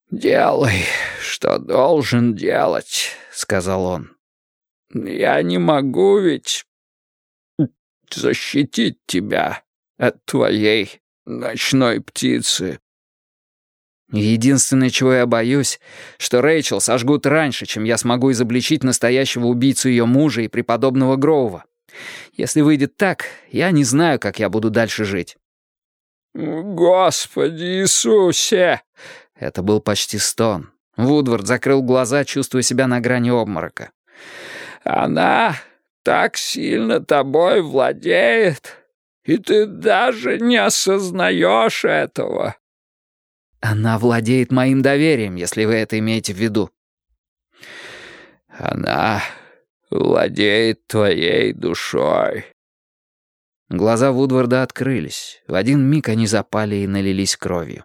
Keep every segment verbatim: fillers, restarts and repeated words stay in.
«Делай, что должен делать», — сказал он. «Я не могу ведь защитить тебя от твоей ночной птицы». Единственное, чего я боюсь, что Рэйчел сожгут раньше, чем я смогу изобличить настоящего убийцу ее мужа и преподобного Гроува. Если выйдет так, я не знаю, как я буду дальше жить. «Господи Иисусе!» Это был почти стон. Вудвард закрыл глаза, чувствуя себя на грани обморока. «Она так сильно тобой владеет, и ты даже не осознаешь этого». «Она владеет моим доверием, если вы это имеете в виду». «Она владеет твоей душой». Глаза Вудварда открылись. В один миг они запали и налились кровью.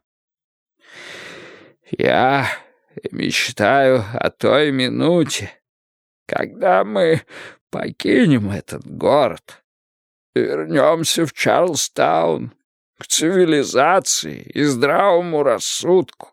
«Я мечтаю о той минуте, когда мы покинем этот город, вернемся в Чарльстаун, к цивилизации и здравому рассудку.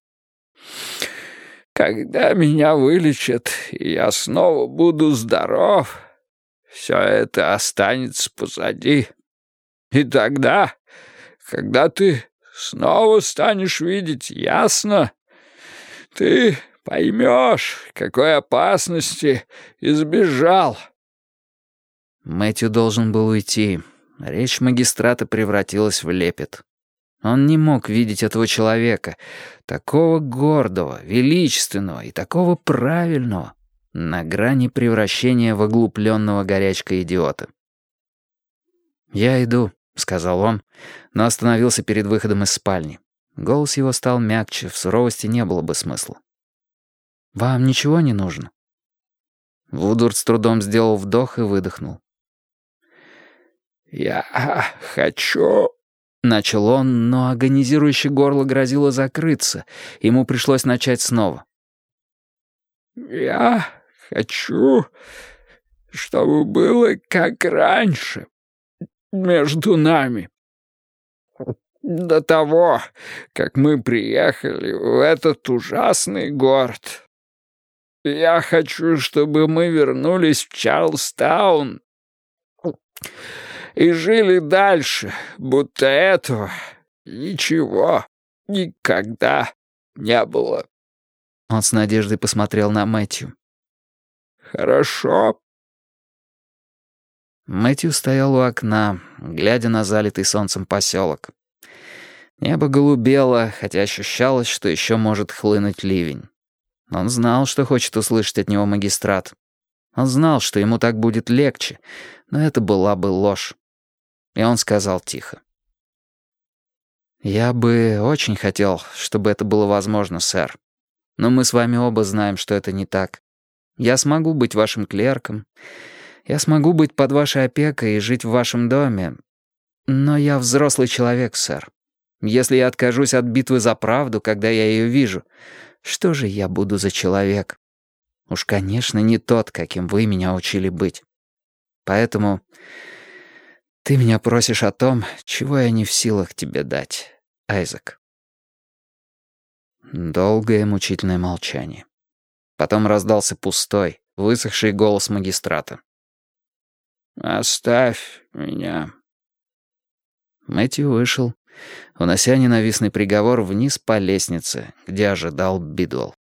Когда меня вылечат, и я снова буду здоров, все это останется позади. И тогда, когда ты снова станешь видеть ясно, ты поймешь, какой опасности избежал». Мэтью должен был уйти. Речь магистрата превратилась в лепет. Он не мог видеть этого человека, такого гордого, величественного и такого правильного, на грани превращения в оглупленного горячкой идиота. «Я иду», — сказал он, но остановился перед выходом из спальни. Голос его стал мягче, в суровости не было бы смысла. «Вам ничего не нужно?» Вудвард с трудом сделал вдох и выдохнул. «Я хочу...» — начал он, но агонизирующее горло грозило закрыться. Ему пришлось начать снова. «Я хочу, чтобы было как раньше между нами. До того, как мы приехали в этот ужасный город. Я хочу, чтобы мы вернулись в Чарльстаун и жили дальше, будто этого ничего никогда не было». Он с надеждой посмотрел на Мэтью. «Хорошо». Мэтью стоял у окна, глядя на залитый солнцем поселок. Небо голубело, хотя ощущалось, что еще может хлынуть ливень. Он знал, что хочет услышать от него магистрат. Он знал, что ему так будет легче, но это была бы ложь. И он сказал тихо. «Я бы очень хотел, чтобы это было возможно, сэр. Но мы с вами оба знаем, что это не так. Я смогу быть вашим клерком. Я смогу быть под вашей опекой и жить в вашем доме. Но я взрослый человек, сэр. Если я откажусь от битвы за правду, когда я ее вижу, что же я буду за человек? Уж, конечно, не тот, каким вы меня учили быть. Поэтому ты меня просишь о том, чего я не в силах тебе дать, Айзек». Долгое мучительное молчание. Потом раздался пустой, высохший голос магистрата. «Оставь меня». Мэтью вышел, унося ненавистный приговор вниз по лестнице, где ожидал Бидуэлл.